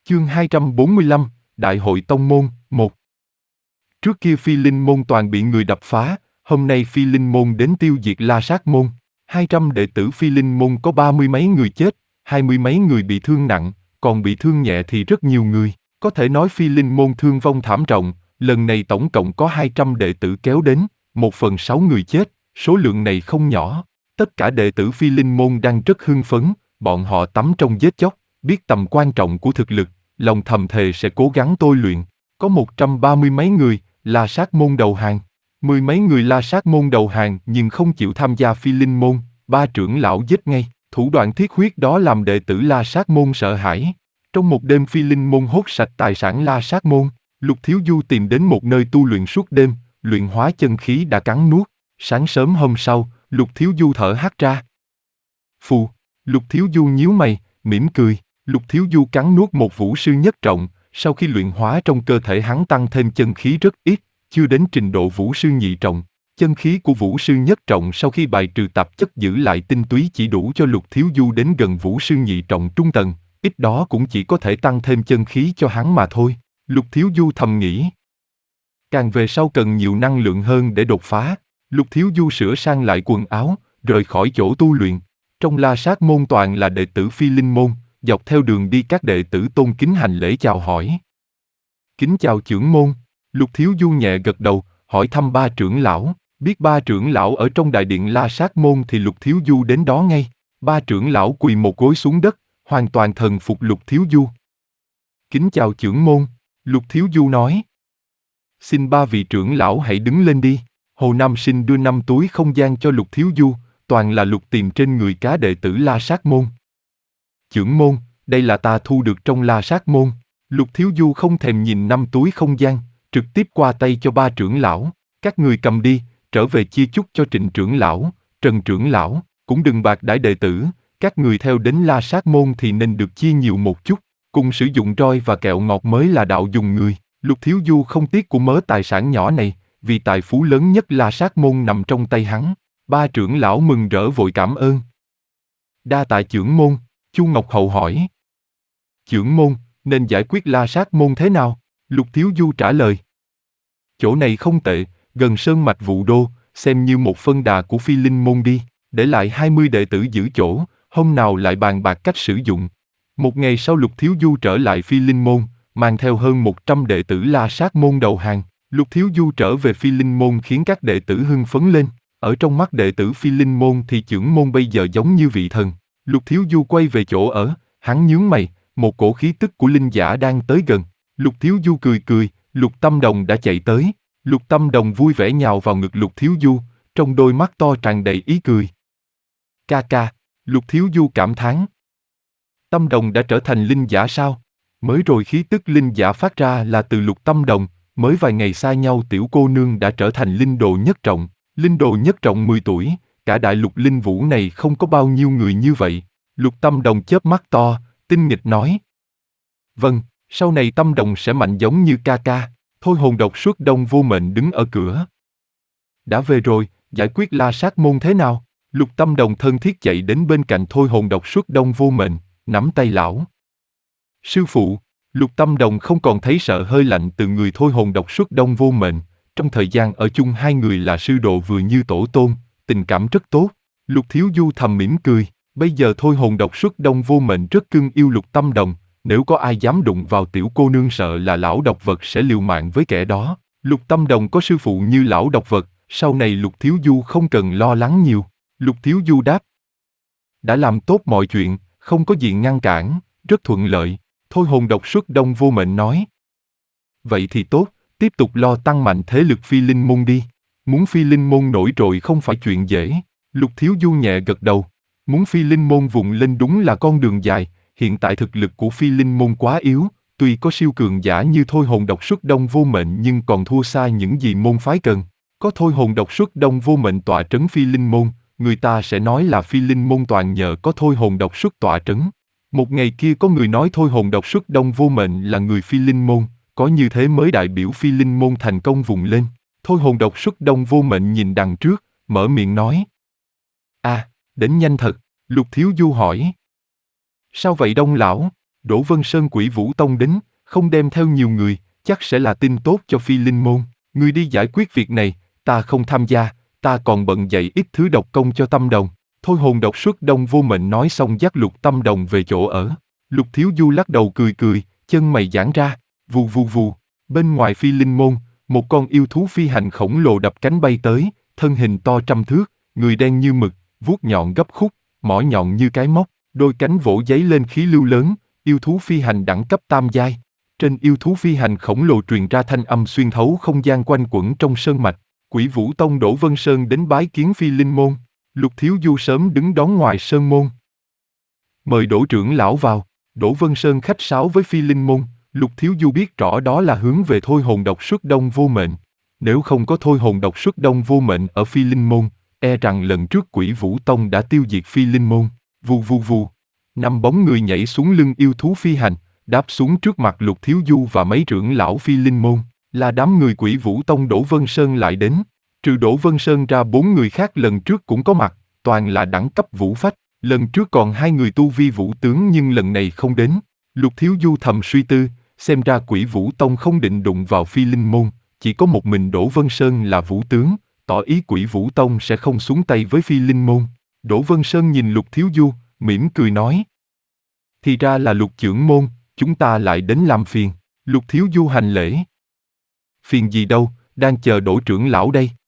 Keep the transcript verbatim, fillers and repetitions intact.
Chương hai trăm bốn mươi lăm, Đại hội Tông Môn, một. Trước kia Phi Linh Môn toàn bị người đập phá, hôm nay Phi Linh Môn đến tiêu diệt La Sát Môn. Hai trăm đệ tử Phi Linh Môn có ba mươi mấy người chết, hai mươi mấy người bị thương nặng, còn bị thương nhẹ thì rất nhiều người. Có thể nói Phi Linh Môn thương vong thảm trọng, lần này tổng cộng có hai trăm đệ tử kéo đến, một phần sáu người chết, số lượng này không nhỏ. Tất cả đệ tử Phi Linh Môn đang rất hưng phấn, bọn họ tắm trong giết chóc, biết tầm quan trọng của thực lực, lòng thầm thề sẽ cố gắng tôi luyện. Có một trăm ba mươi mấy người, La Sát Môn đầu hàng. Mười mấy người La Sát Môn đầu hàng nhưng không chịu tham gia Phi Linh Môn, ba trưởng lão giết ngay. Thủ đoạn thiết huyết đó làm đệ tử La Sát Môn sợ hãi. Trong một đêm Phi Linh Môn hốt sạch tài sản La Sát Môn, Lục Thiếu Du tìm đến một nơi tu luyện suốt đêm, luyện hóa chân khí đã cắn nuốt. Sáng sớm hôm sau, Lục Thiếu Du thở hắt ra. Phù, Lục Thiếu Du nhíu mày, mỉm cười. Lục Thiếu Du cắn nuốt một vũ sư nhất trọng, sau khi luyện hóa trong cơ thể hắn tăng thêm chân khí rất ít, chưa đến trình độ vũ sư nhị trọng. Chân khí của vũ sư nhất trọng sau khi bài trừ tạp chất giữ lại tinh túy chỉ đủ cho Lục Thiếu Du đến gần vũ sư nhị trọng trung tầng, ít đó cũng chỉ có thể tăng thêm chân khí cho hắn mà thôi. Lục Thiếu Du thầm nghĩ. Càng về sau cần nhiều năng lượng hơn để đột phá. Lục Thiếu Du sửa sang lại quần áo, rời khỏi chỗ tu luyện. Trong La Sát Môn toàn là đệ tử Phi Linh Môn, dọc theo đường đi các đệ tử tôn kính hành lễ chào hỏi. Kính chào trưởng môn. Lục Thiếu Du nhẹ gật đầu, hỏi thăm ba trưởng lão. Biết ba trưởng lão ở trong đại điện La Sát Môn thì Lục Thiếu Du đến đó ngay. Ba trưởng lão quỳ một gối xuống đất, hoàn toàn thần phục Lục Thiếu Du. Kính chào trưởng môn. Lục Thiếu Du nói. Xin ba vị trưởng lão hãy đứng lên đi. Hồ Nam Sinh đưa năm túi không gian cho Lục Thiếu Du, toàn là lục tìm trên người cá đệ tử La Sát Môn. Trưởng môn, đây là ta thu được trong La Sát Môn. Lục Thiếu Du không thèm nhìn năm túi không gian, trực tiếp qua tay cho ba trưởng lão. Các người cầm đi, trở về chia chút cho Trịnh trưởng lão, Trần trưởng lão, cũng đừng bạc đãi đệ tử. Các người theo đến La Sát Môn thì nên được chia nhiều một chút, cùng sử dụng roi và kẹo ngọt mới là đạo dùng người. Lục Thiếu Du không tiếc của mớ tài sản nhỏ này, vì tài phú lớn nhất La Sát Môn nằm trong tay hắn. Ba trưởng lão mừng rỡ vội cảm ơn. Đa tạ trưởng môn. Chu Ngọc Hậu hỏi. Trưởng môn, nên giải quyết La Sát Môn thế nào? Lục Thiếu Du trả lời. Chỗ này không tệ, gần sơn mạch Vụ Đô, xem như một phân đà của Phi Linh Môn đi, để lại hai mươi đệ tử giữ chỗ, hôm nào lại bàn bạc cách sử dụng. Một ngày sau Lục Thiếu Du trở lại Phi Linh Môn, mang theo hơn một trăm đệ tử La Sát Môn đầu hàng. Lục Thiếu Du trở về Phi Linh Môn khiến các đệ tử hưng phấn lên. Ở trong mắt đệ tử Phi Linh Môn thì trưởng môn bây giờ giống như vị thần. Lục Thiếu Du quay về chỗ ở, hắn nhướng mày, một cổ khí tức của linh giả đang tới gần. Lục Thiếu Du cười cười, Lục Tâm Đồng đã chạy tới. Lục Tâm Đồng vui vẻ nhào vào ngực Lục Thiếu Du, trong đôi mắt to tràn đầy ý cười. Ca ca, Lục Thiếu Du cảm thán. Tâm Đồng đã trở thành linh giả sao? Mới rồi khí tức linh giả phát ra là từ Lục Tâm Đồng, mới vài ngày xa nhau tiểu cô nương đã trở thành linh đồ nhất trọng. Linh đồ nhất trọng mười tuổi, cả đại lục linh vũ này không có bao nhiêu người như vậy. Lục Tâm Đồng chớp mắt to, tinh nghịch nói. Vâng, sau này Tâm Đồng sẽ mạnh giống như ca ca. Thôi hồn độc suốt đông vô mệnh đứng ở cửa. Đã về rồi, giải quyết La Sát Môn thế nào? Lục Tâm Đồng thân thiết chạy đến bên cạnh Thôi hồn độc suốt đông vô mệnh, nắm tay lão. Sư phụ, Lục Tâm Đồng không còn thấy sợ hơi lạnh từ người Thôi hồn độc suốt đông vô mệnh. Trong thời gian ở chung hai người là sư đồ vừa như tổ tôn, tình cảm rất tốt. Lục Thiếu Du thầm mỉm cười, bây giờ Thôi hồn độc suốt đông vô mệnh rất cưng yêu Lục Tâm Đồng, nếu có ai dám đụng vào tiểu cô nương sợ là lão độc vật sẽ liều mạng với kẻ đó. Lục Tâm Đồng có sư phụ như lão độc vật, sau này Lục Thiếu Du không cần lo lắng nhiều. Lục Thiếu Du đáp. Đã làm tốt mọi chuyện, không có gì ngăn cản, rất thuận lợi. Thôi hồn độc suốt đông vô mệnh nói. Vậy thì tốt. Tiếp tục lo tăng mạnh thế lực Phi Linh Môn đi. Muốn Phi Linh Môn nổi trội không phải chuyện dễ. Lục Thiếu Du nhẹ gật đầu. Muốn Phi Linh Môn vùng lên đúng là con đường dài. Hiện tại thực lực của Phi Linh Môn quá yếu. Tuy có siêu cường giả như Thôi hồn độc suốt đông vô mệnh nhưng còn thua xa những gì môn phái cần. Có Thôi hồn độc suốt đông vô mệnh tọa trấn Phi Linh Môn, người ta sẽ nói là Phi Linh Môn toàn nhờ có Thôi hồn độc suốt tọa trấn. Một ngày kia có người nói Thôi hồn độc suốt đông vô mệnh là người Phi Linh Môn. Có như thế mới đại biểu Phi Linh Môn thành công vùng lên. Thôi hồn độc suốt đông vô mệnh nhìn đằng trước, mở miệng nói. À, đến nhanh thật. Lục Thiếu Du hỏi. Sao vậy Đông lão? Đỗ Vân Sơn Quỷ Vũ Tông đến, không đem theo nhiều người, chắc sẽ là tin tốt cho Phi Linh Môn. Ngươi đi giải quyết việc này, ta không tham gia, ta còn bận dạy ít thứ độc công cho Tâm Đồng. Thôi hồn độc xuất đông vô mệnh nói xong dắt Lục Tâm Đồng về chỗ ở. Lục Thiếu Du lắc đầu cười cười, chân mày giãn ra, vù vù vù. Bên ngoài Phi Linh Môn, một con yêu thú phi hành khổng lồ đập cánh bay tới, thân hình to trăm thước, người đen như mực, vuốt nhọn gấp khúc, mỏ nhọn như cái móc, đôi cánh vỗ giấy lên khí lưu lớn, yêu thú phi hành đẳng cấp tam giai. Trên yêu thú phi hành khổng lồ truyền ra thanh âm xuyên thấu không gian quanh quẩn trong sơn mạch. Quỷ Vũ Tông Đỗ Vân Sơn đến bái kiến Phi Linh Môn. Lục Thiếu Du sớm đứng đón ngoài sơn môn. Mời Đỗ trưởng lão vào. Đỗ Vân Sơn khách sáo với Phi Linh Môn. Lục Thiếu Du biết rõ đó là hướng về thôi hồn độc xuất đông vô mệnh. Nếu không có thôi hồn độc xuất đông vô mệnh ở Phi Linh Môn, e rằng lần trước Quỷ Vũ Tông đã tiêu diệt Phi Linh Môn. Vù vù vù. Năm bóng người nhảy xuống lưng yêu thú phi hành, đáp xuống trước mặt Lục Thiếu Du và mấy trưởng lão Phi Linh Môn. Là đám người Quỷ Vũ Tông Đỗ Vân Sơn lại đến. Trừ Đỗ Vân Sơn ra bốn người khác lần trước cũng có mặt, toàn là đẳng cấp vũ phách. Lần trước còn hai người tu vi vũ tướng nhưng lần này không đến. Lục Thiếu Du thầm suy tư, xem ra Quỷ Vũ Tông không định đụng vào Phi Linh Môn, chỉ có một mình Đỗ Vân Sơn là vũ tướng, tỏ ý Quỷ Vũ Tông sẽ không xuống tay với Phi Linh Môn. Đỗ Vân Sơn nhìn Lục Thiếu Du, mỉm cười nói. Thì ra là Lục trưởng môn, chúng ta lại đến làm phiền. Lục Thiếu Du hành lễ. Phiền gì đâu, đang chờ Đỗ trưởng lão đây.